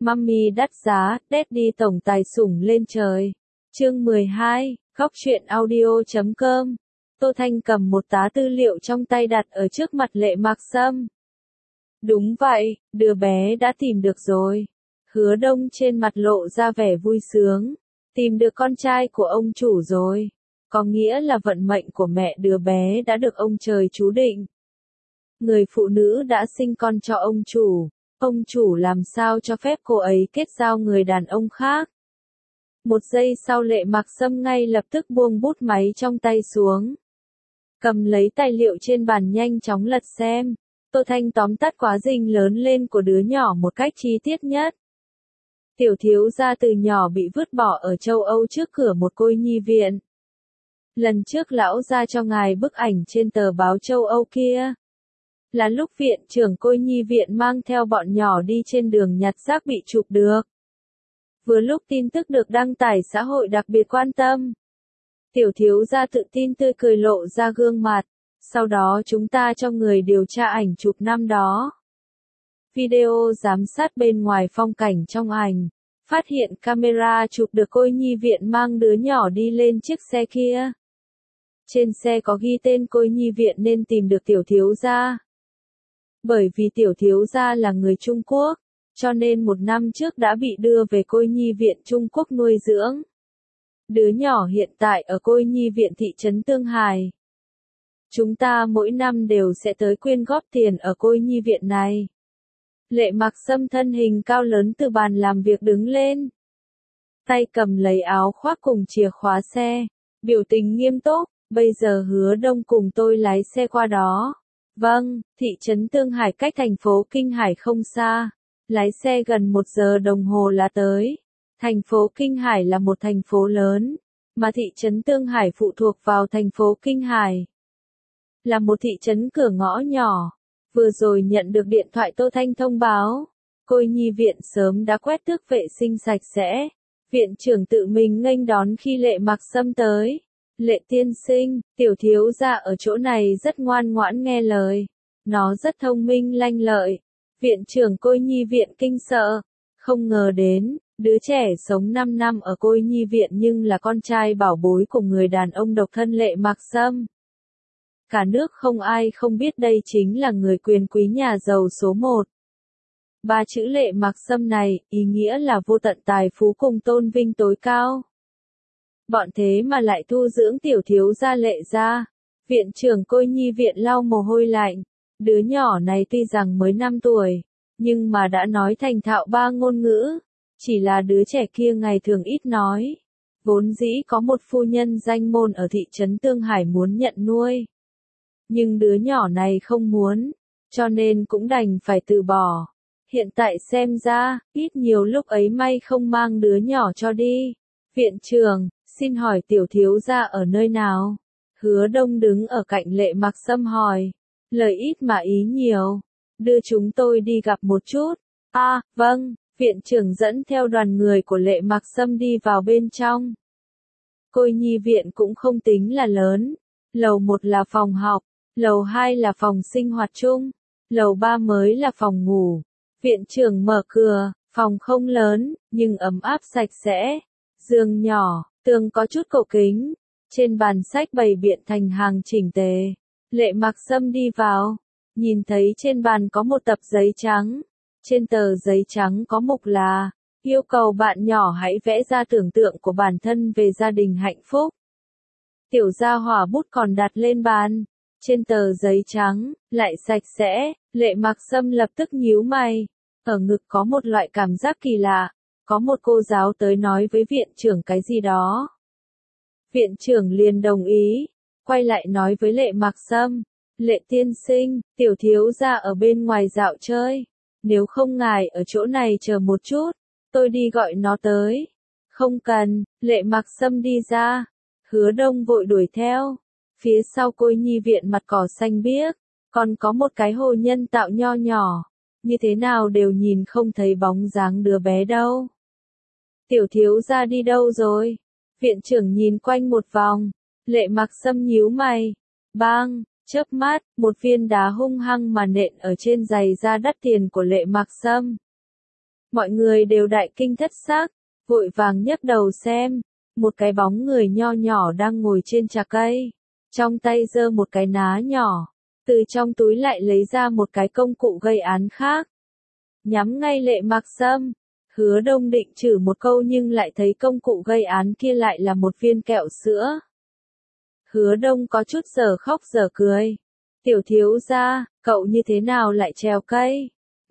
Mummy đắt giá, Daddy tổng tài sủng lên trời. Chương 12, Góc truyện audio.com. Tô Thanh cầm một tá tư liệu trong tay đặt ở trước mặt Lệ Mạc Sâm. Đúng vậy, đứa bé đã tìm được rồi. Hứa Đông trên mặt lộ ra vẻ vui sướng. Tìm được con trai của ông chủ rồi. Có nghĩa là vận mệnh của mẹ đứa bé đã được ông trời chú định. Người phụ nữ đã sinh con cho ông chủ. Ông chủ làm sao cho phép cô ấy kết giao người đàn ông khác. Một giây sau Lệ Mạc Sâm ngay lập tức buông bút máy trong tay xuống. Cầm lấy tài liệu trên bàn nhanh chóng lật xem. Tô Thanh tóm tắt quá trình lớn lên của đứa nhỏ một cách chi tiết nhất. Tiểu thiếu gia từ nhỏ bị vứt bỏ ở châu Âu trước cửa một cô nhi viện. Lần trước lão ra cho ngài bức ảnh trên tờ báo châu Âu kia. Là lúc viện trưởng cô nhi viện mang theo bọn nhỏ đi trên đường nhặt rác bị chụp được. Vừa lúc tin tức được đăng tải xã hội đặc biệt quan tâm. Tiểu thiếu gia tự tin tươi cười lộ ra gương mặt. Sau đó chúng ta cho người điều tra ảnh chụp năm đó. Video giám sát bên ngoài phong cảnh trong ảnh. Phát hiện camera chụp được cô nhi viện mang đứa nhỏ đi lên chiếc xe kia. Trên xe có ghi tên cô nhi viện nên tìm được tiểu thiếu gia. Bởi vì tiểu thiếu gia là người Trung Quốc, cho nên một năm trước đã bị đưa về cô nhi viện Trung Quốc nuôi dưỡng. Đứa nhỏ hiện tại ở cô nhi viện thị trấn Tương Hải. Chúng ta mỗi năm đều sẽ tới quyên góp tiền ở cô nhi viện này. Lệ Mạc Sâm thân hình cao lớn từ bàn làm việc đứng lên. Tay cầm lấy áo khoác cùng chìa khóa xe. Biểu tình nghiêm túc, bây giờ Hứa Đông cùng tôi lái xe qua đó. Vâng, thị trấn Tương Hải cách thành phố Kinh Hải không xa. Lái xe gần 1 giờ đồng hồ là tới. Thành phố Kinh Hải là một thành phố lớn, mà thị trấn Tương Hải phụ thuộc vào thành phố Kinh Hải. Là một thị trấn cửa ngõ nhỏ. Vừa rồi nhận được điện thoại Tô Thanh thông báo. Cô nhi viện sớm đã quét tước vệ sinh sạch sẽ. Viện trưởng tự mình nghênh đón khi Lệ Mạc Sâm tới. Lệ tiên sinh, tiểu thiếu gia ở chỗ này rất ngoan ngoãn nghe lời. Nó rất thông minh lanh lợi. Viện trưởng cô nhi viện kinh sợ. Không ngờ đến, đứa trẻ sống 5 năm ở cô nhi viện nhưng là con trai bảo bối của người đàn ông độc thân Lệ Mạc Sâm. Cả nước không ai không biết đây chính là người quyền quý nhà giàu số 1. 3 chữ Lệ Mạc Sâm này, ý nghĩa là vô tận tài phú cùng tôn vinh tối cao. Bọn thế mà lại thu dưỡng tiểu thiếu gia Lệ gia. Viện trưởng cô nhi viện lau mồ hôi lạnh. Đứa nhỏ này tuy rằng mới 5 tuổi, nhưng mà đã nói thành thạo 3 ngôn ngữ. Chỉ là đứa trẻ kia ngày thường ít nói. Vốn dĩ có một phu nhân danh môn ở thị trấn Tương Hải muốn nhận nuôi. Nhưng đứa nhỏ này không muốn, cho nên cũng đành phải từ bỏ. Hiện tại xem ra, ít nhiều lúc ấy may không mang đứa nhỏ cho đi. Viện trưởng, xin hỏi tiểu thiếu gia ở nơi nào? Hứa Đông đứng ở cạnh Lệ Mạc Sâm hỏi. Lời ít mà ý nhiều. Đưa chúng tôi đi gặp một chút. Vâng, viện trưởng dẫn theo đoàn người của Lệ Mạc Sâm đi vào bên trong. Cô nhi viện cũng không tính là lớn. Lầu 1 là phòng học. Lầu 2 là phòng sinh hoạt chung. Lầu 3 mới là phòng ngủ. Viện trưởng mở cửa, phòng không lớn, nhưng ấm áp sạch sẽ. Giường nhỏ, tường có chút cổ kính. Trên bàn sách bày biện thành hàng chỉnh tề. Lệ Mạc Sâm đi vào. Nhìn thấy trên bàn có một tập giấy trắng. Trên tờ giấy trắng có mục là yêu cầu bạn nhỏ hãy vẽ ra tưởng tượng của bản thân về gia đình hạnh phúc. Tiểu gia hỏa bút còn đặt lên bàn. Trên tờ giấy trắng, lại sạch sẽ, Lệ Mạc Sâm lập tức nhíu mày. Ở ngực có một loại cảm giác kỳ lạ. Có một cô giáo tới nói với viện trưởng cái gì đó. Viện trưởng liền đồng ý. Quay lại nói với Lệ Mạc Sâm. Lệ tiên sinh, tiểu thiếu gia ở bên ngoài dạo chơi. Nếu không ngài ở chỗ này chờ một chút, tôi đi gọi nó tới. Không cần, Lệ Mạc Sâm đi ra. Hứa Đông vội đuổi theo. Phía sau cô nhi viện mặt cỏ xanh biếc, còn có một cái hồ nhân tạo nho nhỏ. Như thế nào đều nhìn không thấy bóng dáng đứa bé đâu. Tiểu thiếu gia đi đâu rồi? Viện trưởng nhìn quanh một vòng. Lệ Mạc Sâm nhíu mày. Bang, chớp mắt, một viên đá hung hăng mà nện ở trên giày da đắt tiền của Lệ Mạc Sâm. Mọi người đều đại kinh thất sắc, vội vàng nhấc đầu xem, một cái bóng người nho nhỏ đang ngồi trên trà cây, trong tay giơ một cái ná nhỏ, từ trong túi lại lấy ra một cái công cụ gây án khác, nhắm ngay Lệ Mặc Sâm. Hứa Đông định chửi một câu nhưng lại thấy công cụ gây án kia lại là một viên kẹo sữa. Hứa Đông có chút giờ khóc giờ cười. Tiểu thiếu gia, cậu như thế nào lại trèo cây?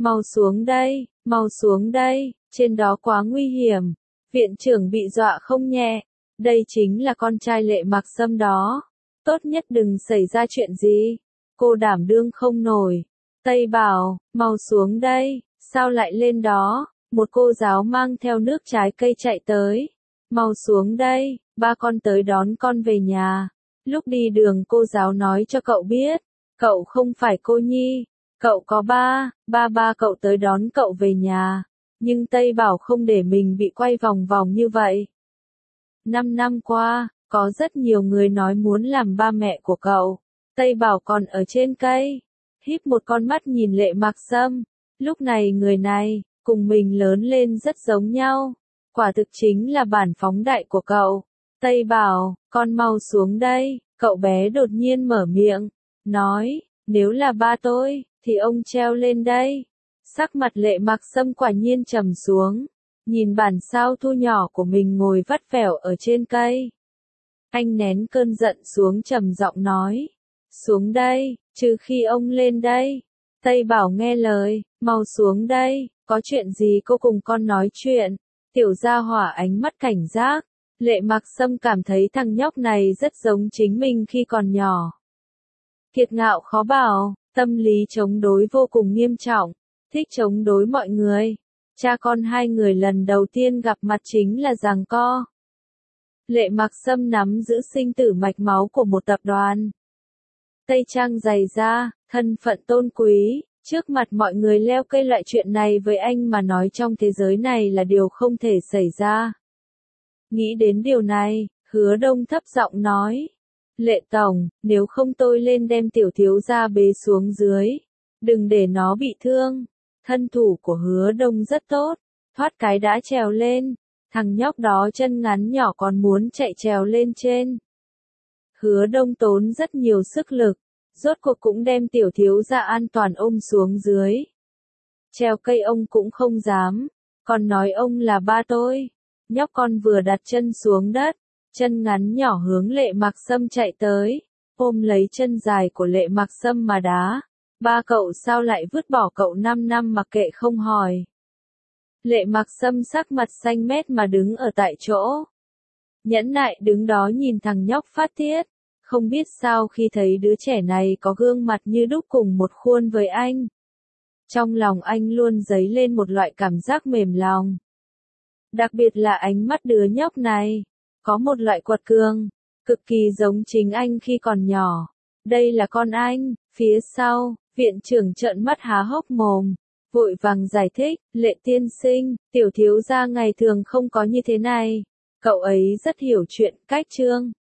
Mau xuống đây, trên đó quá nguy hiểm. Viện trưởng bị dọa không nhẹ. Đây chính là con trai Lệ Mặc Sâm đó. Tốt nhất đừng xảy ra chuyện gì. Cô đảm đương không nổi. Tây bảo, mau xuống đây, sao lại lên đó? Một cô giáo mang theo nước trái cây chạy tới. Mau xuống đây, ba con tới đón con về nhà. Lúc đi đường cô giáo nói cho cậu biết, cậu không phải cô nhi, cậu có ba cậu tới đón cậu về nhà. Nhưng Tây Bảo không để mình bị quay vòng vòng như vậy. 5 năm qua, có rất nhiều người nói muốn làm ba mẹ của cậu. Tây Bảo còn ở trên cây, híp một con mắt nhìn Lệ Mặc Sâm. Lúc này người này, cùng mình lớn lên rất giống nhau. Quả thực chính là bản phóng đại của cậu. Tây Bảo, con mau xuống đây. Cậu bé đột nhiên mở miệng, nói, nếu là ba tôi, thì ông treo lên đây. Sắc mặt Lệ Mặc Sâm quả nhiên trầm xuống, nhìn bản sao thu nhỏ của mình ngồi vắt vẻo ở trên cây. Anh nén cơn giận xuống trầm giọng nói, xuống đây, trừ khi ông lên đây. Tây Bảo nghe lời, mau xuống đây, có chuyện gì cô cùng con nói chuyện. Tiểu gia hỏa ánh mắt cảnh giác. Lệ Mặc Sâm cảm thấy thằng nhóc này rất giống chính mình khi còn nhỏ. Kiệt ngạo khó bảo, tâm lý chống đối vô cùng nghiêm trọng, thích chống đối mọi người. Cha con hai người lần đầu tiên gặp mặt chính là giằng co. Lệ Mặc Sâm nắm giữ sinh tử mạch máu của một tập đoàn. Tây trang dày da, thân phận tôn quý, trước mặt mọi người leo cây loại chuyện này với anh mà nói trong thế giới này là điều không thể xảy ra. Nghĩ đến điều này, Hứa Đông thấp giọng nói. Lệ Tổng, nếu không tôi lên đem tiểu thiếu gia bế xuống dưới. Đừng để nó bị thương. Thân thủ của Hứa Đông rất tốt. Thoát cái đã trèo lên. Thằng nhóc đó chân ngắn nhỏ còn muốn chạy trèo lên trên. Hứa Đông tốn rất nhiều sức lực. Rốt cuộc cũng đem tiểu thiếu gia an toàn ôm xuống dưới. Trèo cây ông cũng không dám. Còn nói ông là ba tôi. Nhóc con vừa đặt chân xuống đất, chân ngắn nhỏ hướng Lệ Mặc Sâm chạy tới, ôm lấy chân dài của Lệ Mặc Sâm mà đá. Ba cậu sao lại vứt bỏ cậu 5 năm mặc kệ không hỏi. Lệ Mặc Sâm sắc mặt xanh mét mà đứng ở tại chỗ. Nhẫn nại đứng đó nhìn thằng nhóc phát tiết, không biết sao khi thấy đứa trẻ này có gương mặt như đúc cùng một khuôn với anh. Trong lòng anh luôn dấy lên một loại cảm giác mềm lòng. Đặc biệt là ánh mắt đứa nhóc này, có một loại quật cường, cực kỳ giống chính anh khi còn nhỏ. Đây là con anh. Phía sau, viện trưởng trợn mắt há hốc mồm, vội vàng giải thích, Lệ tiên sinh, tiểu thiếu gia ngày thường không có như thế này. Cậu ấy rất hiểu chuyện, cách chương.